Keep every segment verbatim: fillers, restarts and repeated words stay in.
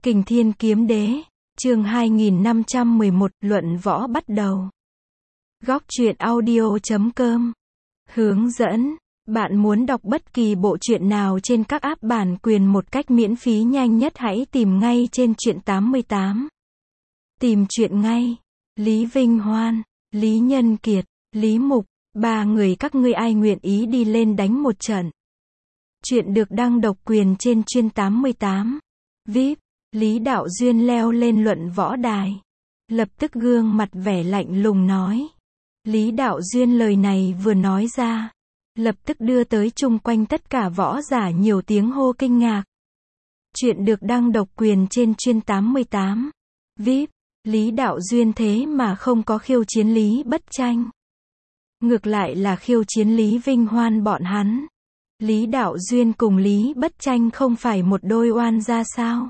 Kình Thiên Kiếm Đế, chương hai nghìn năm trăm mười một, luận võ bắt đầu. Góc truyện audio chấm com. Hướng dẫn, bạn muốn đọc bất kỳ bộ truyện nào trên các app bản quyền một cách miễn phí nhanh nhất hãy tìm ngay trên truyện tám mươi tám. Tìm truyện ngay. Lý Vinh Hoan, Lý Nhân Kiệt, Lý Mục, ba người các ngươi ai nguyện ý đi lên đánh một trận. Truyện được đăng độc quyền trên chuyên tám mươi tám. vê i pê, Lý Đạo Duyên leo lên luận võ đài. Lập tức gương mặt vẻ lạnh lùng nói. Lý Đạo Duyên lời này vừa nói ra, lập tức đưa tới chung quanh tất cả võ giả nhiều tiếng hô kinh ngạc. Truyện được đăng độc quyền trên chuyên tám mươi tám. vê i pê, Lý Đạo Duyên thế mà không có khiêu chiến Lý Bất Tranh. Ngược lại là khiêu chiến Lý Vinh Hoan bọn hắn. Lý Đạo Duyên cùng Lý Bất Tranh không phải một đôi oan gia sao?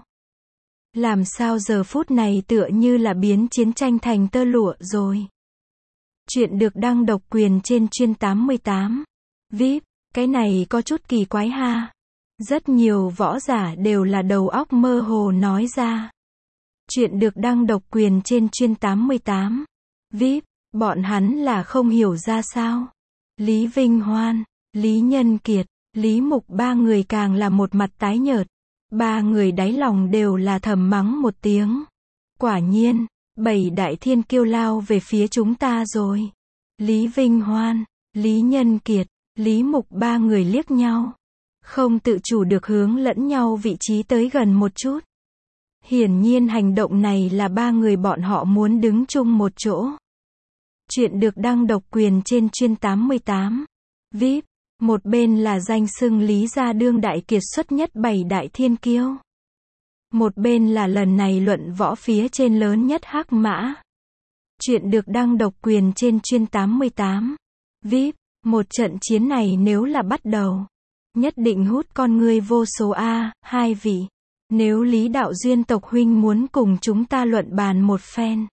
Làm sao giờ phút này tựa như là biến chiến tranh thành tơ lụa rồi. Truyện được đăng độc quyền trên chuyên tám mươi tám. vê i pê, cái này có chút kỳ quái ha. Rất nhiều võ giả đều là đầu óc mơ hồ nói ra. Truyện được đăng độc quyền trên chuyên tám mươi tám. vê i pê, bọn hắn là không hiểu ra sao. Lý Vinh Hoan, Lý Nhân Kiệt, Lý Mục ba người càng là một mặt tái nhợt. Ba người đáy lòng đều là thầm mắng một tiếng. Quả nhiên, bảy đại thiên kiêu lao về phía chúng ta rồi. Lý Vinh Hoan, Lý Nhân Kiệt, Lý Mục ba người liếc nhau. Không tự chủ được hướng lẫn nhau vị trí tới gần một chút. Hiển nhiên hành động này là ba người bọn họ muốn đứng chung một chỗ. Truyện được đăng độc quyền trên chuyên tám mươi tám. vê i pê, một bên là danh xưng Lý gia đương đại kiệt xuất nhất bảy đại thiên kiêu. Một bên là lần này luận võ phía trên lớn nhất Hắc Mã. Truyện được đăng độc quyền trên chuyên tám mươi tám. vê i pê, một trận chiến này nếu là bắt đầu, nhất định hút con ngươi vô số a, hai vị. Nếu Lý Đạo Duyên tộc huynh muốn cùng chúng ta luận bàn một phen,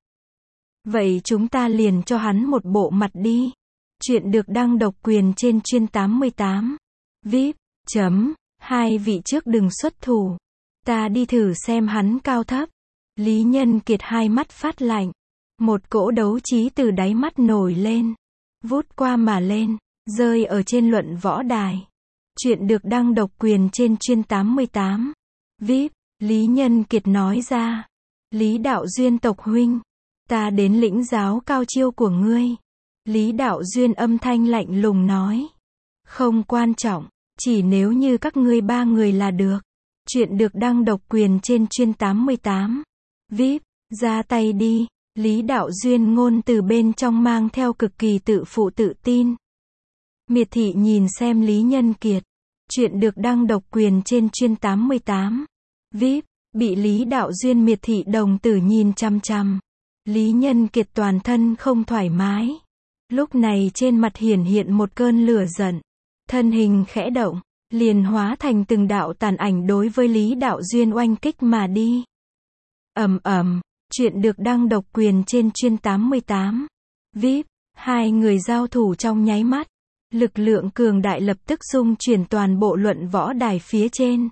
vậy chúng ta liền cho hắn một bộ mặt đi. Truyện được đăng độc quyền trên chuyên tám mươi tám. vê i pê, chấm, hai vị trước đừng xuất thủ. Ta đi thử xem hắn cao thấp. Lý Nhân Kiệt hai mắt phát lạnh. Một cỗ đấu trí từ đáy mắt nổi lên. Vút qua mà lên, rơi ở trên luận võ đài. Truyện được đăng độc quyền trên chuyên tám mươi tám. vê i pê, Lý Nhân Kiệt nói ra. Lý Đạo Duyên tộc huynh, ta đến lĩnh giáo cao chiêu của ngươi. Lý Đạo Duyên âm thanh lạnh lùng nói. Không quan trọng, chỉ nếu như các ngươi ba người là được. Truyện được đăng độc quyền trên chuyên tám mươi tám. vê i pê, ra tay đi. Lý Đạo Duyên ngôn từ bên trong mang theo cực kỳ tự phụ tự tin. Miệt thị nhìn xem Lý Nhân Kiệt. Truyện được đăng độc quyền trên chuyên tám mươi tám. vê i pê, bị Lý Đạo Duyên miệt thị đồng tử nhìn chăm chăm. Lý Nhân Kiệt toàn thân không thoải mái. Lúc này trên mặt hiển hiện một cơn lửa giận. Thân hình khẽ động, liền hóa thành từng đạo tàn ảnh đối với Lý Đạo Duyên oanh kích mà đi. Ầm ầm, truyện được đăng độc quyền trên chuyên tám mươi tám. vê i pê, hai người giao thủ trong nháy mắt. Lực lượng cường đại lập tức xung chuyển toàn bộ luận võ đài phía trên.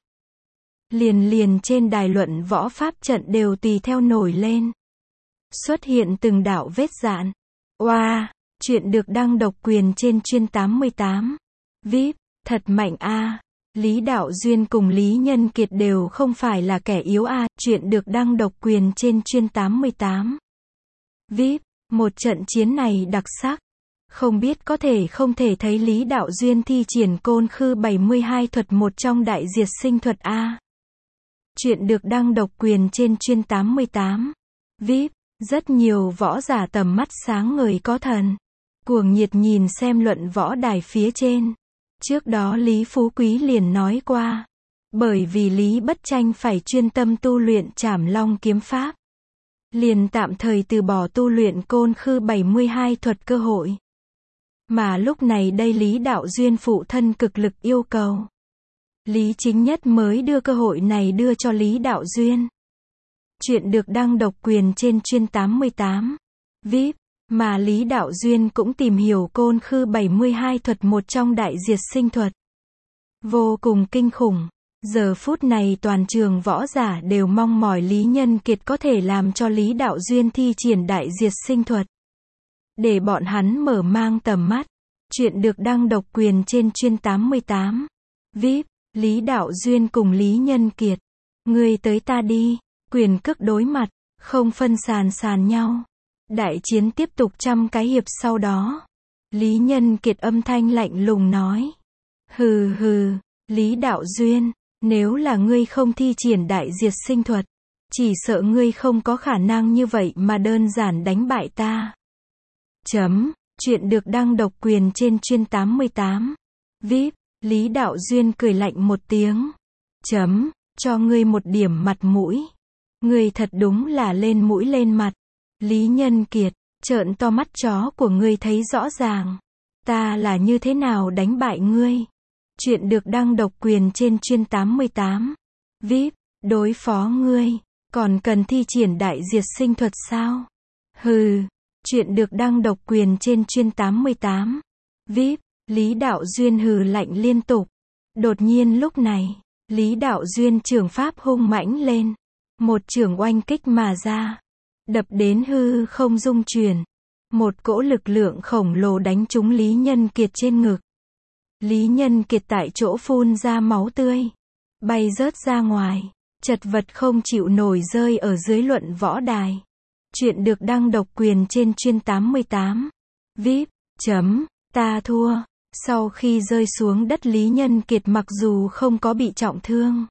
Liền liền trên đài luận võ pháp trận đều tùy theo nổi lên. Xuất hiện từng đạo vết dạn. Oa! Wow, truyện được đăng độc quyền trên chuyên tám mươi tám. vê i pê, thật mạnh a. À. Lý Đạo Duyên cùng Lý Nhân Kiệt đều không phải là kẻ yếu a. À. Truyện được đăng độc quyền trên chuyên tám mươi tám. vê i pê, một trận chiến này đặc sắc. Không biết có thể không thể thấy Lý Đạo Duyên thi triển côn khư bảy mươi hai thuật một trong đại diệt sinh thuật a. À. Truyện được đăng độc quyền trên chuyên tám mươi tám. vê i pê, rất nhiều võ giả tầm mắt sáng ngời có thần. Cuồng nhiệt nhìn xem luận võ đài phía trên. Trước đó Lý Phú Quý liền nói qua. Bởi vì Lý Bất Tranh phải chuyên tâm tu luyện Trảm Long kiếm pháp. Liền tạm thời từ bỏ tu luyện côn khư bảy mươi hai thuật cơ hội. Mà lúc này đây Lý Đạo Duyên phụ thân cực lực yêu cầu. Lý Chính Nhất mới đưa cơ hội này đưa cho Lý Đạo Duyên. Truyện được đăng độc quyền trên chuyên tám mươi tám. vê i pê, mà Lý Đạo Duyên cũng tìm hiểu côn khư bảy mươi hai thuật một trong đại diệt sinh thuật. Vô cùng kinh khủng. Giờ phút này toàn trường võ giả đều mong mỏi Lý Nhân Kiệt có thể làm cho Lý Đạo Duyên thi triển đại diệt sinh thuật. Để bọn hắn mở mang tầm mắt. Chuyện được đăng độc quyền trên chuyên tám mươi tám. vê i pê, Lý Đạo Duyên cùng Lý Nhân Kiệt. Ngươi tới ta đi, quyền cước đối mặt, không phân sàn sàn nhau. Đại chiến tiếp tục trăm cái hiệp sau đó. Lý Nhân Kiệt âm thanh lạnh lùng nói. Hừ hừ, Lý Đạo Duyên, nếu là ngươi không thi triển đại diệt sinh thuật, chỉ sợ ngươi không có khả năng như vậy mà đơn giản đánh bại ta. Chấm, chuyện được đăng độc quyền trên chuyên tám mươi tám. vê i pê, Lý Đạo Duyên cười lạnh một tiếng. Chấm, cho ngươi một điểm mặt mũi. Ngươi thật đúng là lên mũi lên mặt. Lý Nhân Kiệt, trợn to mắt chó của ngươi thấy rõ ràng. Ta là như thế nào đánh bại ngươi. Chuyện được đăng độc quyền trên chuyên tám mươi tám. vê i pê, đối phó ngươi, còn cần thi triển đại diệt sinh thuật sao? Hừ, chuyện được đăng độc quyền trên chuyên tám mươi tám. vê i pê, Lý Đạo Duyên hừ lạnh liên tục. Đột nhiên lúc này, Lý Đạo Duyên trường pháp hung mãnh lên. Một chưởng oanh kích mà ra. Đập đến hư không rung chuyển. Một cỗ lực lượng khổng lồ đánh trúng Lý Nhân Kiệt trên ngực. Lý Nhân Kiệt tại chỗ phun ra máu tươi. Bay rớt ra ngoài. Chật vật không chịu nổi rơi ở dưới luận võ đài. Chuyện được đăng độc quyền trên chuyên tám mươi tám. vê i pê, chấm, ta thua. Sau khi rơi xuống đất Lý Nhân Kiệt mặc dù không có bị trọng thương,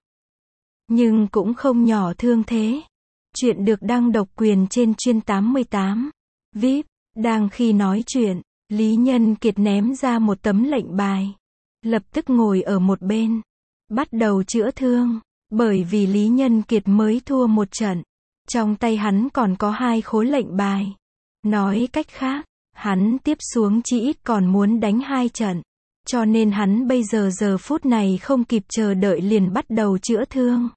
nhưng cũng không nhỏ thương thế. Chuyện được đăng độc quyền trên chuyên tám mươi tám. vê i pê, đang khi nói chuyện, Lý Nhân Kiệt ném ra một tấm lệnh bài. Lập tức ngồi ở một bên. Bắt đầu chữa thương. Bởi vì Lý Nhân Kiệt mới thua một trận. Trong tay hắn còn có hai khối lệnh bài. Nói cách khác, hắn tiếp xuống chỉ ít còn muốn đánh hai trận. Cho nên hắn bây giờ giờ phút này không kịp chờ đợi liền bắt đầu chữa thương.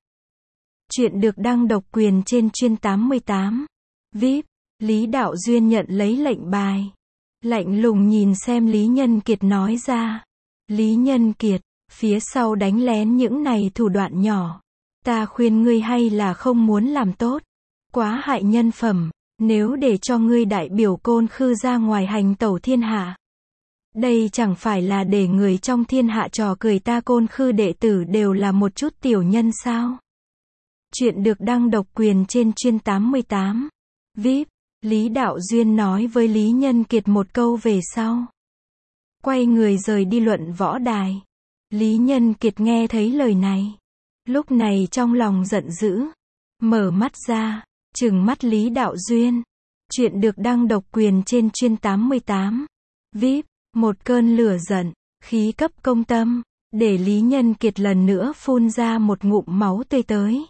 Chuyện được đăng độc quyền trên chuyên tám mươi tám. vê i pê, Lý Đạo Duyên nhận lấy lệnh bài. Lạnh lùng nhìn xem Lý Nhân Kiệt nói ra. Lý Nhân Kiệt, phía sau đánh lén những này thủ đoạn nhỏ. Ta khuyên ngươi hay là không muốn làm tốt. Quá hại nhân phẩm, nếu để cho ngươi đại biểu Côn Khư ra ngoài hành tẩu thiên hạ. Đây chẳng phải là để người trong thiên hạ trò cười ta Côn Khư đệ tử đều là một chút tiểu nhân sao? Chuyện được đăng độc quyền trên chuyên tám mươi tám. vê i pê, Lý Đạo Duyên nói với Lý Nhân Kiệt một câu về sau. Quay người rời đi luận võ đài. Lý Nhân Kiệt nghe thấy lời này. Lúc này trong lòng giận dữ. Mở mắt ra, trừng mắt Lý Đạo Duyên. Chuyện được đăng độc quyền trên chuyên tám mươi tám. vê i pê, một cơn lửa giận, khí cấp công tâm, để Lý Nhân Kiệt lần nữa phun ra một ngụm máu tươi tới.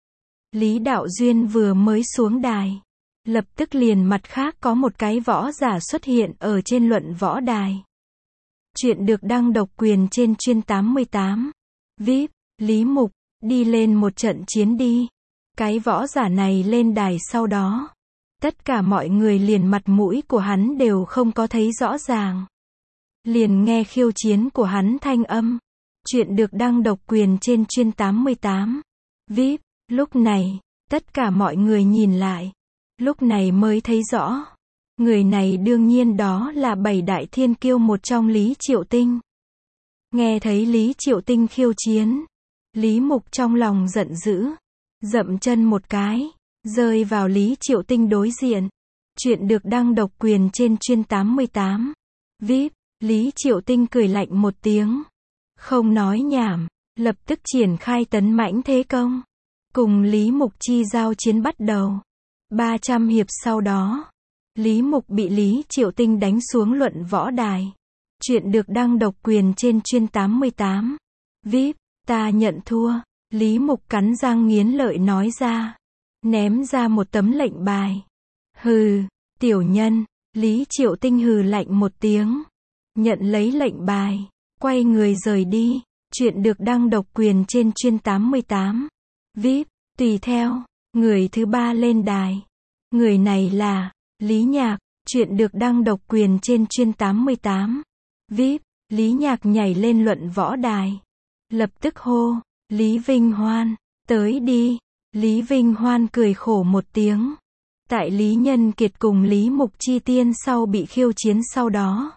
Lý Đạo Duyên vừa mới xuống đài. Lập tức liền mặt khác có một cái võ giả xuất hiện ở trên luận võ đài. Chuyện được đăng độc quyền trên chuyên tám mươi tám. vê i pê, Lý Mục, đi lên một trận chiến đi. Cái võ giả này lên đài sau đó. Tất cả mọi người liền mặt mũi của hắn đều không có thấy rõ ràng. Liền nghe khiêu chiến của hắn thanh âm. Chuyện được đăng độc quyền trên chuyên tám mươi tám. vê i pê, lúc này, tất cả mọi người nhìn lại. Lúc này mới thấy rõ. Người này đương nhiên đó là bảy đại thiên kiêu một trong Lý Triệu Tinh. Nghe thấy Lý Triệu Tinh khiêu chiến. Lý Mục trong lòng giận dữ. Dậm chân một cái. Rơi vào Lý Triệu Tinh đối diện. Chuyện được đăng độc quyền trên chuyên tám mươi tám. vê i pê, Lý Triệu Tinh cười lạnh một tiếng. Không nói nhảm. Lập tức triển khai tấn mãnh thế công. Cùng Lý Mục chi giao chiến bắt đầu. ba trăm hiệp sau đó. Lý Mục bị Lý Triệu Tinh đánh xuống luận võ đài. Chuyện được đăng độc quyền trên chuyên tám mươi tám. vê i pê, ta nhận thua. Lý Mục cắn răng nghiến lợi nói ra. Ném ra một tấm lệnh bài. Hừ, tiểu nhân. Lý Triệu Tinh hừ lạnh một tiếng. Nhận lấy lệnh bài. Quay người rời đi. Chuyện được đăng độc quyền trên chuyên tám mươi tám. vê i pê, tùy theo. Người thứ ba lên đài. Người này là Lý Nhạc. Chuyện được đăng độc quyền trên chuyên tám mươi tám. vê i pê, Lý Nhạc nhảy lên luận võ đài. Lập tức hô. Lý Vinh Hoan, tới đi. Lý Vinh Hoan cười khổ một tiếng. Tại Lý Nhân Kiệt cùng Lý Mục Chi Tiên sau bị khiêu chiến sau đó,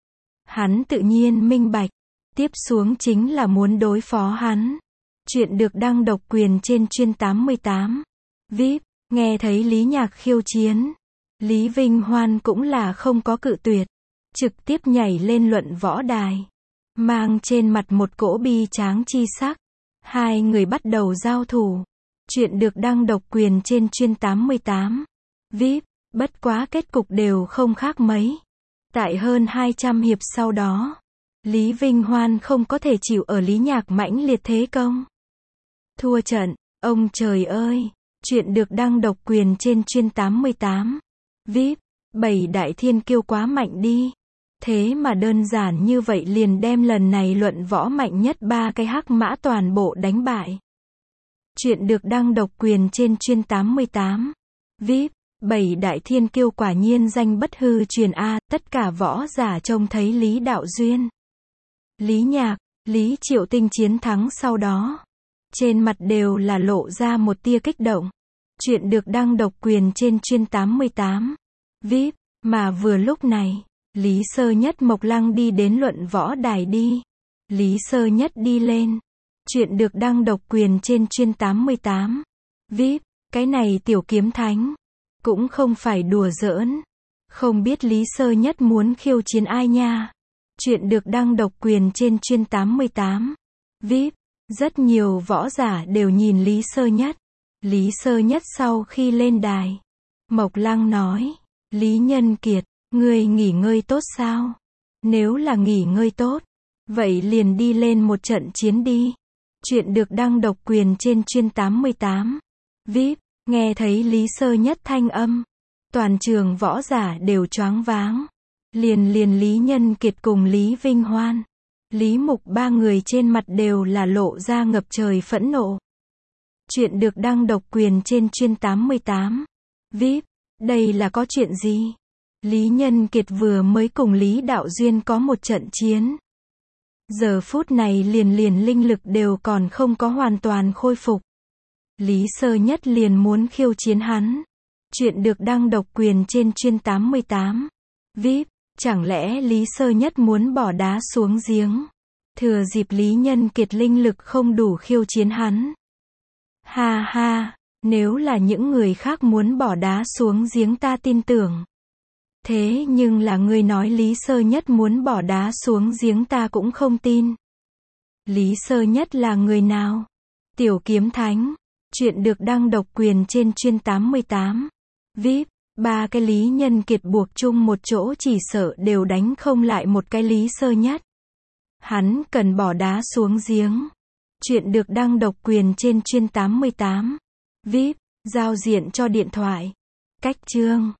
hắn tự nhiên minh bạch, tiếp xuống chính là muốn đối phó hắn. Chuyện được đăng độc quyền trên chuyên tám mươi tám. vê i pê, nghe thấy Lý Nhạc khiêu chiến, Lý Vinh Hoan cũng là không có cự tuyệt, trực tiếp nhảy lên luận võ đài, mang trên mặt một cỗ bi tráng chi sắc. Hai người bắt đầu giao thủ. Chuyện được đăng độc quyền trên chuyên tám mươi tám. vê i pê, bất quá kết cục đều không khác mấy. Tại hơn hai trăm hiệp sau đó, Lý Vinh Hoan không có thể chịu ở Lý Nhạc mãnh liệt thế công. Thua trận, ông trời ơi, chuyện được đăng độc quyền trên chuyên tám mươi tám. vê i pê, bảy đại thiên kiêu quá mạnh đi. Thế mà đơn giản như vậy liền đem lần này luận võ mạnh nhất ba cái hắc mã toàn bộ đánh bại. Chuyện được đăng độc quyền trên chuyên tám mươi tám. vê i pê, bảy đại thiên kiêu quả nhiên danh bất hư truyền a, tất cả võ giả trông thấy Lý Đạo Duyên, Lý Nhạc, Lý Triệu Tinh chiến thắng sau đó, trên mặt đều là lộ ra một tia kích động. Chuyện được đăng độc quyền trên chuyên tám mươi tám. vê i pê, mà vừa lúc này, Lý Sơ Nhất Mộc Lăng đi đến luận võ đài đi. Lý Sơ Nhất đi lên. Chuyện được đăng độc quyền trên chuyên tám mươi tám. vê i pê, cái này tiểu kiếm thánh cũng không phải đùa giỡn. Không biết Lý Sơ Nhất muốn khiêu chiến ai nha. Chuyện được đăng độc quyền trên chuyên tám mươi tám. vê i pê, rất nhiều võ giả đều nhìn Lý Sơ Nhất. Lý Sơ Nhất sau khi lên đài, Mộc Lăng nói, Lý Nhân Kiệt, ngươi nghỉ ngơi tốt sao? Nếu là nghỉ ngơi tốt, vậy liền đi lên một trận chiến đi. Chuyện được đăng độc quyền trên chuyên tám mươi tám. vê i pê, nghe thấy Lý Sơ Nhất thanh âm, toàn trường võ giả đều choáng váng. Liền liền Lý Nhân Kiệt cùng Lý Vinh Hoan, Lý Mục ba người trên mặt đều là lộ ra ngập trời phẫn nộ. Chuyện được đăng độc quyền trên chuyên tám mươi tám. vê i pê, đây là có chuyện gì? Lý Nhân Kiệt vừa mới cùng Lý Đạo Duyên có một trận chiến. Giờ phút này liền liền linh lực đều còn không có hoàn toàn khôi phục. Lý Sơ Nhất liền muốn khiêu chiến hắn. Chuyện được đăng độc quyền trên chuyên tám mươi tám. vê i pê, chẳng lẽ Lý Sơ Nhất muốn bỏ đá xuống giếng, thừa dịp Lý Nhân Kiệt linh lực không đủ khiêu chiến hắn? Ha ha, nếu là những người khác muốn bỏ đá xuống giếng ta tin tưởng. Thế nhưng là ngươi nói Lý Sơ Nhất muốn bỏ đá xuống giếng ta cũng không tin. Lý Sơ Nhất là người nào? Tiểu kiếm thánh. Chuyện được đăng độc quyền trên chuyên tám mươi tám. vê i pê, ba cái Lý Nhân Kiệt buộc chung một chỗ chỉ sợ đều đánh không lại một cái Lý Sơ Nhất. Hắn cần bỏ đá xuống giếng. Chuyện được đăng độc quyền trên chuyên tám mươi tám. vê i pê, giao diện cho điện thoại. Cách chương.